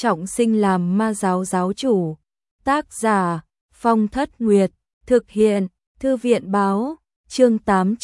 trọng sinh làm ma giáo giáo chủ. Tác giả Phong Thất Nguyệt, thực hiện Thư viện Báo, chương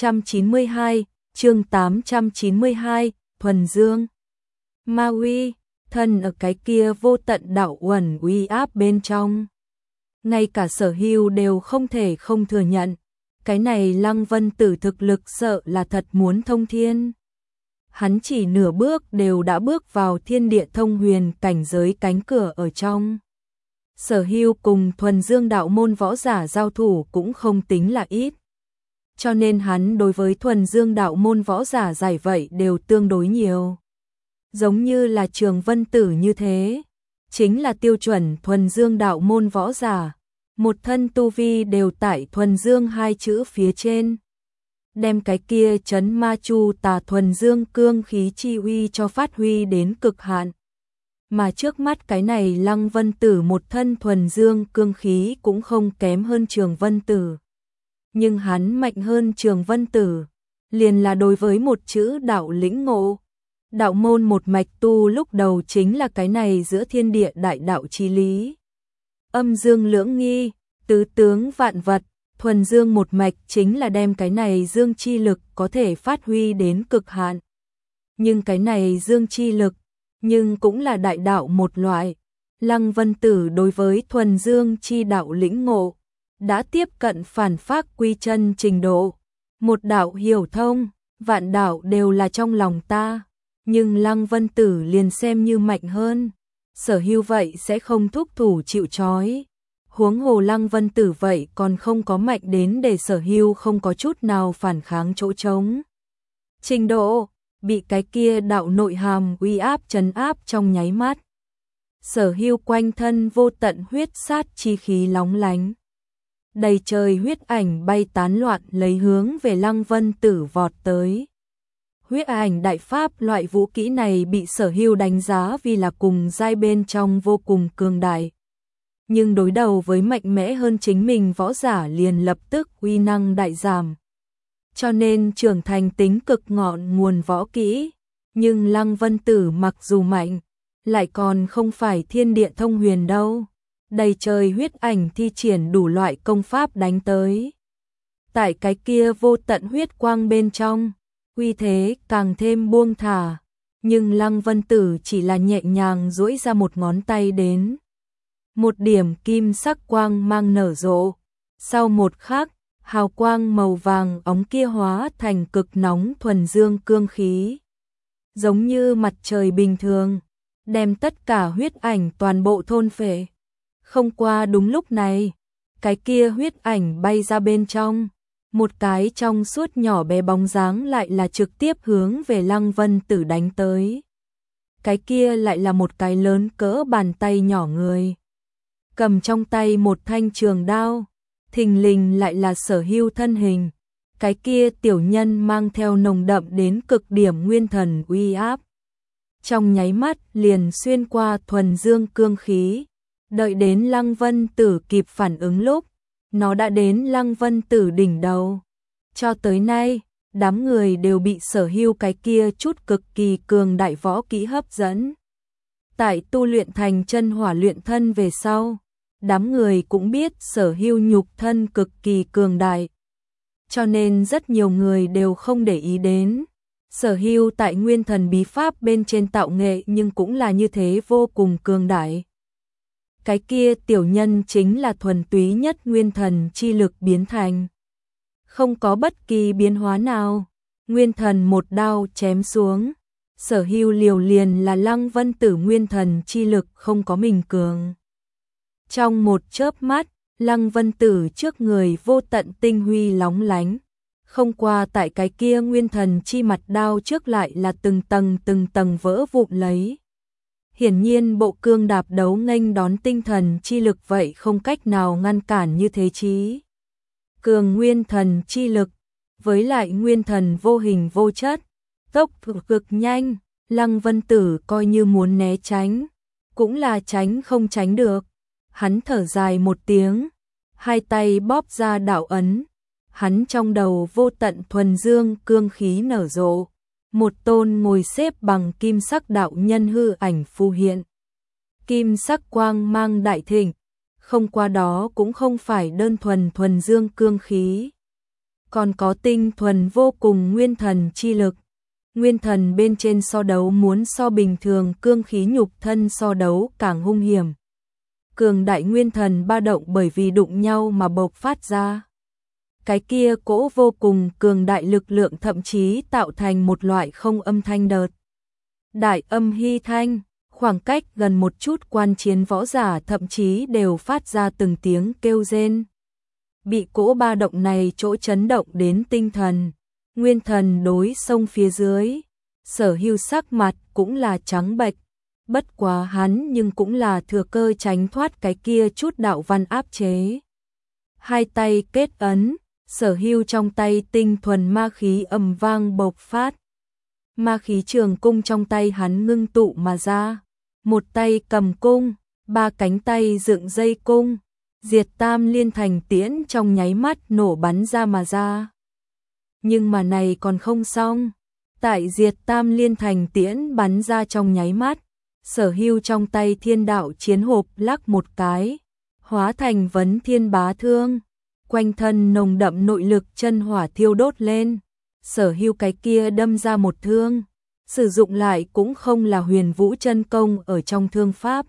892, Thuần Dương. Ma uy, thần ở cái kia vô tận đạo uẩn uy áp bên trong. Ngay cả Sở Hưu đều không thể không thừa nhận, cái này Lăng Vân Tử thực lực sợ là thật muốn thông thiên. Hắn chỉ nửa bước đều đã bước vào thiên địa thông huyền cảnh giới cánh cửa ở trong. Sở Hưu cùng Thuần Dương đạo môn võ giả giao thủ cũng không tính là ít. Cho nên hắn đối với Thuần Dương đạo môn võ giả giải vậy đều tương đối nhiều. Giống như là Trường Vân Tử như thế, chính là tiêu chuẩn Thuần Dương đạo môn võ giả, một thân tu vi đều tại Thuần Dương hai chữ phía trên. Đem cái kia chấn ma chu tà Thuần Dương cương khí chi uy cho phát huy đến cực hạn. Mà trước mắt cái này Lăng Vân Tử một thân Thuần Dương cương khí cũng không kém hơn Trường Vân Tử. Nhưng hắn mạnh hơn Trường Vân Tử, liền là đối với một chữ đạo lĩnh ngộ. Đạo môn một mạch tu lúc đầu chính là cái này giữa thiên địa đại đạo chi lý. Âm dương lưỡng nghi, tứ tướng vạn vật, Thuần Dương một mạch chính là đem cái này dương chi lực có thể phát huy đến cực hạn. Nhưng cái này dương chi lực, nhưng cũng là đại đạo một loại. Lăng Vân Tử đối với Thuần Dương chi đạo lĩnh ngộ, đã tiếp cận phản phác quy chân trình độ. Một đạo hiểu thông, vạn đạo đều là trong lòng ta. Nhưng Lăng Vân Tử liền xem như mạnh hơn, Sở Hưu vậy sẽ không thúc thủ chịu trói. Huống hồ Lăng Vân Tử vậy còn không có mạnh đến để Sở Hưu không có chút nào phản kháng chỗ trống. Trình độ, bị cái kia đạo nội hàm uy áp trấn áp trong nháy mắt. Sở Hưu quanh thân vô tận huyết sát chi khí lóng lánh. Đầy trời huyết ảnh bay tán loạn lấy hướng về Lăng Vân Tử vọt tới. Huyết ảnh đại pháp loại vũ kỹ này bị Sở Hưu đánh giá vì là cùng giai bên trong vô cùng cường đại. Nhưng đối đầu với mạnh mẽ hơn chính mình võ giả liền lập tức uy năng đại giảm. Cho nên trưởng thành tính cực ngọn nguồn võ kỹ. Nhưng Lăng Vân Tử mặc dù mạnh, lại còn không phải thiên địa thông huyền đâu. Đầy trời huyết ảnh thi triển đủ loại công pháp đánh tới. Tại cái kia vô tận huyết quang bên trong, uy thế càng thêm buông thả, nhưng Lăng Vân Tử chỉ là nhẹ nhàng duỗi ra một ngón tay đến. Một điểm kim sắc quang mang nở rộ, sau một khắc, hào quang màu vàng óng kia hóa thành cực nóng Thuần Dương cương khí. Giống như mặt trời bình thường, đem tất cả huyết ảnh toàn bộ thôn phệ. Không qua đúng lúc này, cái kia huyết ảnh bay ra bên trong. Một cái trong suốt nhỏ bé bóng dáng lại là trực tiếp hướng về Lăng Vân Tử đánh tới. Cái kia lại là một cái lớn cỡ bàn tay nhỏ người. Cầm trong tay một thanh trường đao, thình lình lại là Sở Hưu thân hình. Cái kia tiểu nhân mang theo nồng đậm đến cực điểm nguyên thần uy áp. Trong nháy mắt liền xuyên qua Thuần Dương cương khí. Đợi đến Lăng Vân Tử kịp phản ứng lúc, nó đã đến Lăng Vân Tử đỉnh đầu. Cho tới nay, đám người đều bị Sở Hưu cái kia chút cực kỳ cường đại võ kỹ hấp dẫn. Tại tu luyện thành chân hỏa luyện thân về sau, đám người cũng biết Sở Hưu nhục thân cực kỳ cường đại. Cho nên rất nhiều người đều không để ý đến. Sở Hưu tại nguyên thần bí pháp bên trên tạo nghệ nhưng cũng là như thế vô cùng cường đại. Cái kia tiểu nhân chính là thuần túy nhất nguyên thần chi lực biến thành. Không có bất kỳ biến hóa nào. Nguyên thần một đao chém xuống. Sở Hưu liều liền là Lăng Vân Tử nguyên thần chi lực không có mình cường. Trong một chớp mắt, Lăng Vân Tử trước người vô tận tinh huy lóng lánh. Không qua tại cái kia nguyên thần chi mặt đao trước lại là từng tầng vỡ vụn lấy. Hiển nhiên bộ cương đạp đấu nghênh đón tinh thần chi lực vậy không cách nào ngăn cản như thế chí. Cường nguyên thần chi lực, với lại nguyên thần vô hình vô chất, tốc độ cực nhanh, Lăng Vân Tử coi như muốn né tránh, cũng là tránh không tránh được. Hắn thở dài một tiếng, hai tay bóp ra đạo ấn, hắn trong đầu vô tận Thuần Dương cương khí nở rộ. Một tôn ngồi xếp bằng kim sắc đạo nhân hư ảnh phù hiện. kim sắc quang mang đại thịnh, không qua đó cũng không phải đơn thuần thuần dương cương khí, còn có tinh thuần vô cùng nguyên thần chi lực. Nguyên thần bên trên so đấu muốn so bình thường cương khí nhục thân so đấu càng hung hiểm. Cường đại nguyên thần ba động bởi vì đụng nhau mà bộc phát ra. Cái kia cỗ vô cùng cường đại lực lượng thậm chí tạo thành một loại không âm thanh đợt. Đại âm hy thanh, khoảng cách gần một chút quan chiến võ giả thậm chí đều phát ra từng tiếng kêu rên. Bị cỗ ba động này chỗ chấn động đến tinh thần, nguyên thần đối sông phía dưới, Sở Hưu sắc mặt cũng là trắng bệch, bất quá hắn nhưng cũng là thừa cơ tránh thoát cái kia chút đạo văn áp chế. Hai tay kết ấn, Sở Hưu trong tay tinh thuần ma khí ầm vang bộc phát. Ma khí trường cung trong tay hắn ngưng tụ mà ra, một tay cầm cung, ba cánh tay dựng dây cung, Diệt Tam Liên Thành tiễn trong nháy mắt nổ bắn ra mà ra. Nhưng mà này còn không xong, tại Diệt Tam Liên Thành tiễn bắn ra trong nháy mắt, Sở Hưu trong tay thiên đạo chiến hộp lắc một cái, hóa thành vấn thiên bá thương, quanh thân nồng đậm nội lực chân hỏa thiêu đốt lên. Sở Hưu cái kia đâm ra một thương, sử dụng lại cũng không là huyền vũ chân công ở trong thương pháp,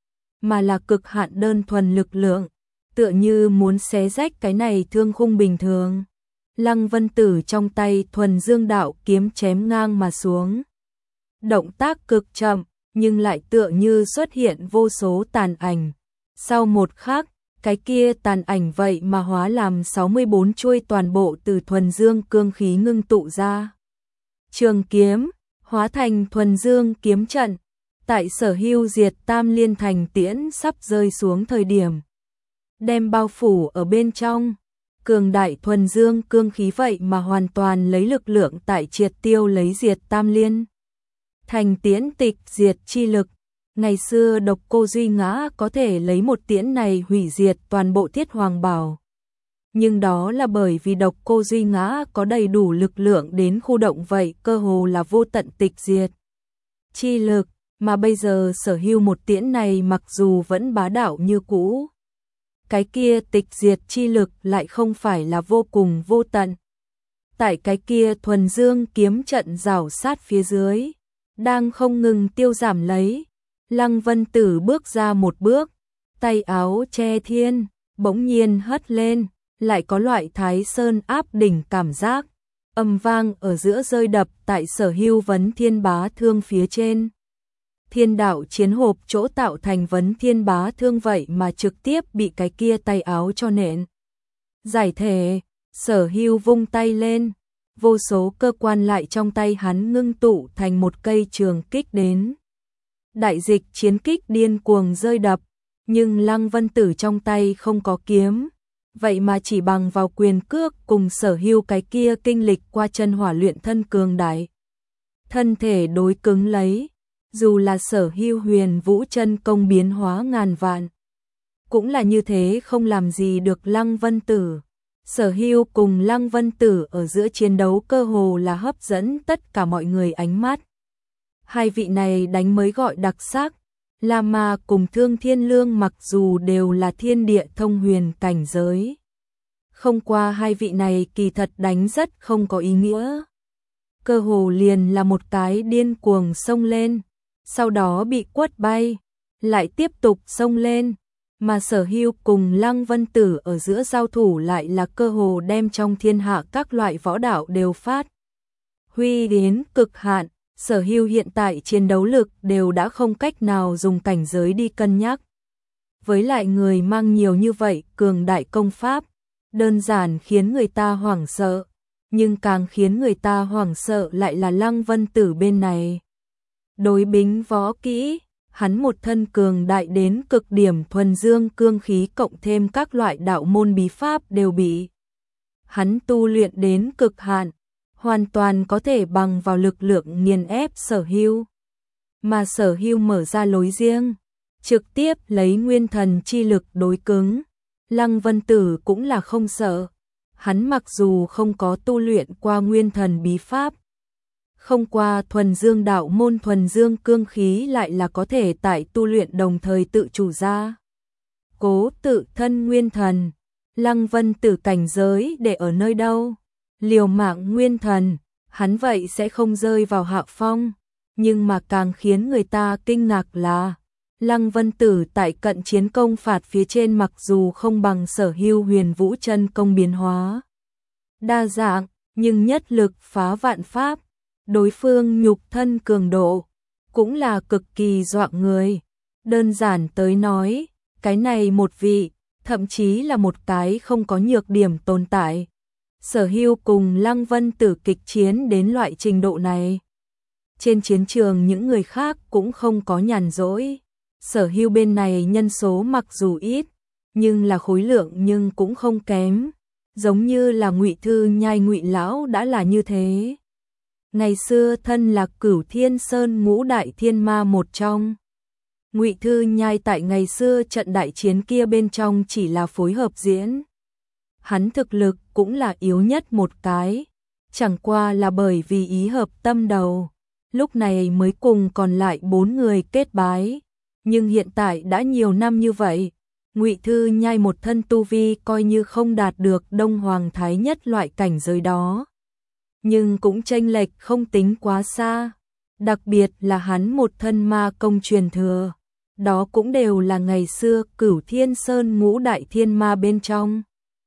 mà là cực hạn đơn thuần lực lượng, tựa như muốn xé rách cái này thương khung bình thường. Lăng Vân Tử trong tay thuần dương đạo kiếm chém ngang mà xuống. Động tác cực chậm, nhưng lại tựa như xuất hiện vô số tàn ảnh. Sau một khắc, cái kia tàn ảnh vậy mà hóa làm 64 chuôi toàn bộ từ thuần dương cương khí ngưng tụ ra. Trường kiếm, hóa thành thuần dương kiếm trận, tại Sở Hưu Diệt Tam Liên Thành tiễn sắp rơi xuống thời điểm, đem bao phủ ở bên trong. Cường đại thuần dương cương khí vậy mà hoàn toàn lấy lực lượng tại triệt tiêu lấy Diệt Tam Liên Thành tiễn tịch diệt chi lực. Ngày xưa Độc Cô Duy Ngã có thể lấy một tiễn này hủy diệt toàn bộ Thiết Hoàng Bảo. Nhưng đó là bởi vì Độc Cô Duy Ngã có đầy đủ lực lượng đến khu động vậy, cơ hồ là vô tận tịch diệt chi lực, mà bây giờ Sở Hưu một tiễn này mặc dù vẫn bá đạo như cũ, cái kia tịch diệt chi lực lại không phải là vô cùng vô tận. Tại cái kia thuần dương kiếm trận rào sát phía dưới, đang không ngừng tiêu giảm lấy. Lăng Vân Tử bước ra một bước, tay áo che thiên, bỗng nhiên hất lên, lại có loại Thái Sơn áp đỉnh cảm giác, âm vang ở giữa rơi đập tại Sở Hưu vấn thiên bá thương phía trên. Thiên đạo chiến hộp chỗ tạo thành vấn thiên bá thương vậy mà trực tiếp bị cái kia tay áo cho nện. Giải thể, Sở Hưu vung tay lên, vô số cơ quan lại trong tay hắn ngưng tụ thành một cây trường kích đến. Đại dịch chiến kích điên cuồng rơi đập, nhưng Lăng Vân Tử trong tay không có kiếm, vậy mà chỉ bằng vào quyền cước cùng Sở Hưu cái kia kinh lịch qua chân hỏa luyện thân cường đại. Thân thể đối cứng lấy, dù là Sở Hưu huyền vũ chân công biến hóa ngàn vạn, cũng là như thế không làm gì được Lăng Vân Tử. Sở Hưu cùng Lăng Vân Tử ở giữa chiến đấu cơ hồ là hấp dẫn tất cả mọi người ánh mắt. Hai vị này đánh mới gọi đặc sắc. La Ma cùng Thương Thiên Lương mặc dù đều là thiên địa thông huyền cảnh giới, không qua hai vị này kỳ thật đánh rất không có ý nghĩa. Cơ hồ liền là một cái điên cuồng xông lên, sau đó bị quất bay, lại tiếp tục xông lên, mà Sở Hưu cùng Lăng Vân Tử ở giữa giao thủ lại là cơ hồ đem trong thiên hạ các loại võ đạo đều phát huy đến cực hạn. Sở Hưu hiện tại chiến đấu lực đều đã không cách nào dùng cảnh giới đi cân nhắc. Với lại người mang nhiều như vậy cường đại công pháp, đơn giản khiến người ta hoảng sợ, nhưng càng khiến người ta hoảng sợ lại là Lăng Vân Tử bên này. Đối bính võ kỹ, hắn một thân cường đại đến cực điểm thuần dương cương khí cộng thêm các loại đạo môn bí pháp đều bị hắn tu luyện đến cực hạn, hoàn toàn có thể bằng vào lực lượng nghiền ép Sở Hưu. Mà Sở Hưu mở ra lối riêng, trực tiếp lấy nguyên thần chi lực đối cứng. Lăng Vân Tử cũng là không sợ, hắn mặc dù không có tu luyện qua nguyên thần bí pháp, không qua thuần dương đạo môn thuần dương cương khí lại là có thể tại tu luyện đồng thời tự chủ ra. Cố tự thân nguyên thần, Lăng Vân Tử cảnh giới để ở nơi đâu? Liều mạng nguyên thần, hắn vậy sẽ không rơi vào hạ phong, nhưng mà càng khiến người ta kinh ngạc là Lăng Vân Tử tại cận chiến công phạt phía trên mặc dù không bằng Sở Hưu Huyền Vũ chân công biến hóa đa dạng, nhưng nhất lực phá vạn pháp, đối phương nhục thân cường độ cũng là cực kỳ dọa người. Đơn giản tới nói, cái này một vị, thậm chí là một cái không có nhược điểm tồn tại. Sở Hưu cùng Lăng Vân Tử kịch chiến đến loại trình độ này. Trên chiến trường những người khác cũng không có nhàn rỗi. Sở Hưu bên này nhân số mặc dù ít, nhưng là khối lượng nhưng cũng không kém. Giống như là Ngụy Thư Nhai Ngụy lão đã là như thế. Ngày xưa thân là Cửu Thiên Sơn ngũ đại thiên ma một trong. Ngụy Thư Nhai tại ngày xưa trận đại chiến kia bên trong chỉ là phối hợp diễn. Hắn thực lực cũng là yếu nhất một cái, chẳng qua là bởi vì ý hợp tâm đầu, lúc này mới cùng còn lại 4 người kết bái. Nhưng hiện tại đã nhiều năm như vậy, Ngụy Thư Nhai một thân tu vi coi như không đạt được Đông Hoàng Thái Nhất loại cảnh giới đó. Nhưng cũng chênh lệch không tính quá xa, đặc biệt là hắn một thân ma công truyền thừa. Đó cũng đều là ngày xưa Cửu Thiên Sơn ngũ đại thiên ma bên trong.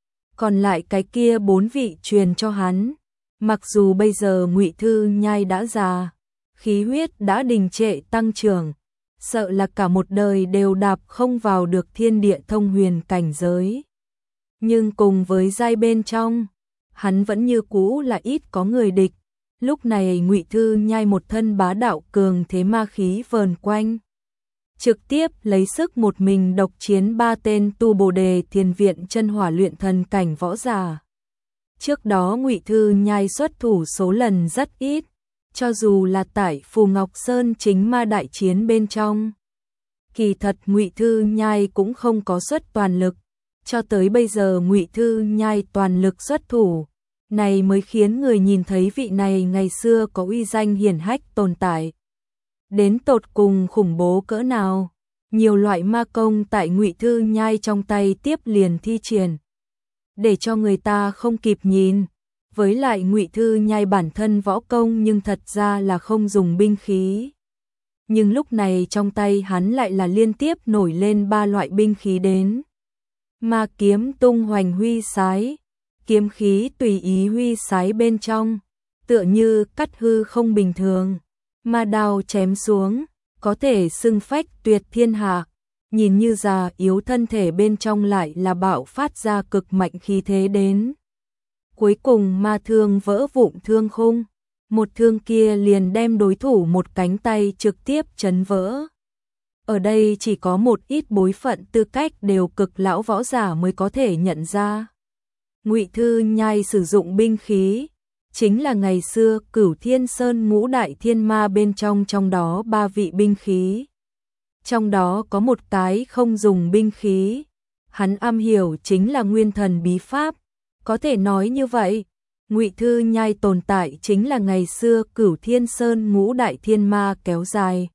Còn lại cái kia 4 vị truyền cho hắn. Mặc dù bây giờ Ngụy Thư Nhai đã già, khí huyết đã đình trệ tăng trưởng, sợ là cả một đời đều đạp không vào được thiên địa thông huyền cảnh giới. Nhưng cùng với giai bên trong, hắn vẫn như cũ là ít có người địch. Lúc này Ngụy Thư Nhai một thân bá đạo cường thế ma khí vờn quanh, trực tiếp lấy sức một mình độc chiến 3 tên tu Bồ Đề Thiền Viện chân hỏa luyện thần cảnh võ giả. Trước đó Ngụy Thư Nhai xuất thủ số lần rất ít, cho dù là tại Phù Ngọc Sơn chính ma đại chiến bên trong. Kỳ thật Ngụy Thư Nhai cũng không có xuất toàn lực, cho tới bây giờ Ngụy Thư Nhai toàn lực xuất thủ, này mới khiến người nhìn thấy vị này ngày xưa có uy danh hiển hách tồn tại. Đến tột cùng khủng bố cỡ nào, nhiều loại ma công tại Ngụy Thư Nhai trong tay tiếp liền thi triển, để cho người ta không kịp nhìn. Với lại Ngụy Thư Nhai bản thân võ công nhưng thật ra là không dùng binh khí. Nhưng lúc này trong tay hắn lại là liên tiếp nổi lên 3 loại binh khí đến. Ma kiếm tung hoành huy sái, kiếm khí tùy ý huy sái bên trong, tựa như cắt hư không bình thường. Ma đao chém xuống, có thể xưng phách tuyệt thiên hạ, nhìn như già yếu thân thể bên trong lại là bạo phát ra cực mạnh khí thế đến. Cuối cùng ma thương vỡ vụn thương khung, một thương kia liền đem đối thủ một cánh tay trực tiếp chấn vỡ. Ở đây chỉ có một ít bối phận tư cách đều cực lão võ giả mới có thể nhận ra. Ngụy Thư Nhai sử dụng binh khí, chính là ngày xưa Cửu Thiên Sơn ngũ đại thiên ma bên trong đó 3 vị binh khí. Trong đó có một cái không dùng binh khí, hắn am hiểu chính là nguyên thần bí pháp. Có thể nói như vậy, Ngụy Thư Nhai tồn tại chính là ngày xưa Cửu Thiên Sơn ngũ đại thiên ma kéo dài.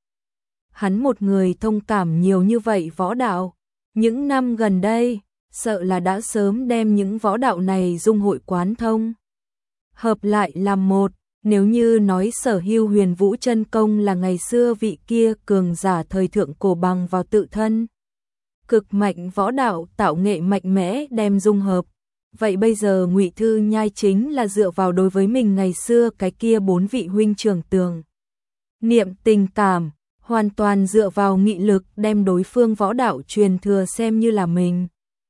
Hắn một người thông cảm nhiều như vậy võ đạo, những năm gần đây, sợ là đã sớm đem những võ đạo này dung hội quán thông. Hợp lại làm một, nếu như nói Sở Hưu Huyền Vũ chân công là ngày xưa vị kia cường giả thời thượng cổ bằng vào tự thân. Cực mạnh võ đạo tạo nghệ mạnh mẽ đem dung hợp. Vậy bây giờ Ngụy Thư Nhai chính là dựa vào đối với mình ngày xưa cái kia 4 vị huynh trưởng tường. Niệm tình cảm, hoàn toàn dựa vào nghị lực đem đối phương võ đạo truyền thừa xem như là mình.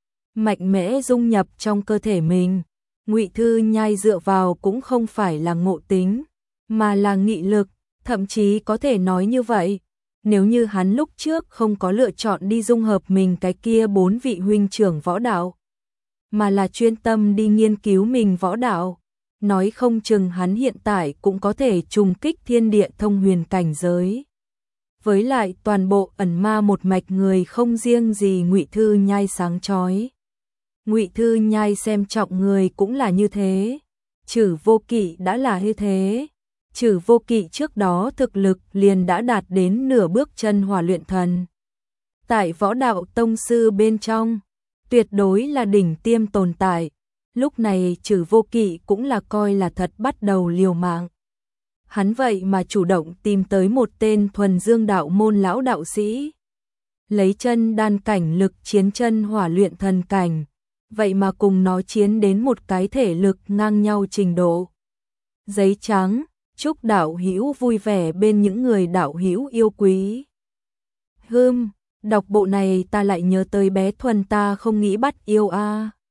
Mạnh mẽ dung nhập trong cơ thể mình. Ngụy Thư Nhai dựa vào cũng không phải là ngộ tính, mà là nghị lực, thậm chí có thể nói như vậy. Nếu như hắn lúc trước không có lựa chọn đi dung hợp mình cái kia 4 vị huynh trưởng võ đạo, mà là chuyên tâm đi nghiên cứu mình võ đạo, nói không chừng hắn hiện tại cũng có thể trùng kích thiên địa thông huyền cảnh giới. Với lại toàn bộ ẩn ma một mạch người không riêng gì Ngụy Thư Nhai sáng chói. Ngụy Thư Nhai xem trọng người cũng là như thế, Trử Vô Kỵ đã là như thế, Trừ Vô Kỵ trước đó thực lực liền đã đạt đến nửa bước chân hỏa luyện thần. Tại võ đạo tông sư bên trong, tuyệt đối là đỉnh tiêm tồn tại. Lúc này Trừ Vô Kỵ cũng là coi là thật bắt đầu liều mạng. Hắn vậy mà chủ động tìm tới một tên thuần dương đạo môn lão đạo sĩ. Lấy chân đan cảnh lực chiến chân hỏa luyện thần cảnh. Vậy mà cùng nó chiến đến một cái thể lực ngang nhau trình độ. Giấy trắng, chúc đạo hữu vui vẻ bên những người đạo hữu yêu quý. Đọc bộ này ta lại nhớ tới bé Thuần ta không nghĩ bắt yêu a.